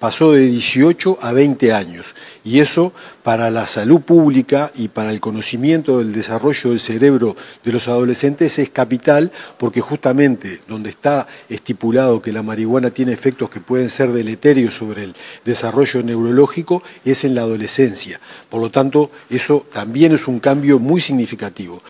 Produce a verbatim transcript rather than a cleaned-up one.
pasó de dieciocho a veinte años. Y eso para la salud pública y para el conocimiento del desarrollo del cerebro de los adolescentes es capital, porque justamente donde está estipulado que la marihuana tiene efectos que pueden ser deleterios sobre el desarrollo neurológico es en la adolescencia. Por lo tanto, eso también es un cambio muy significativo.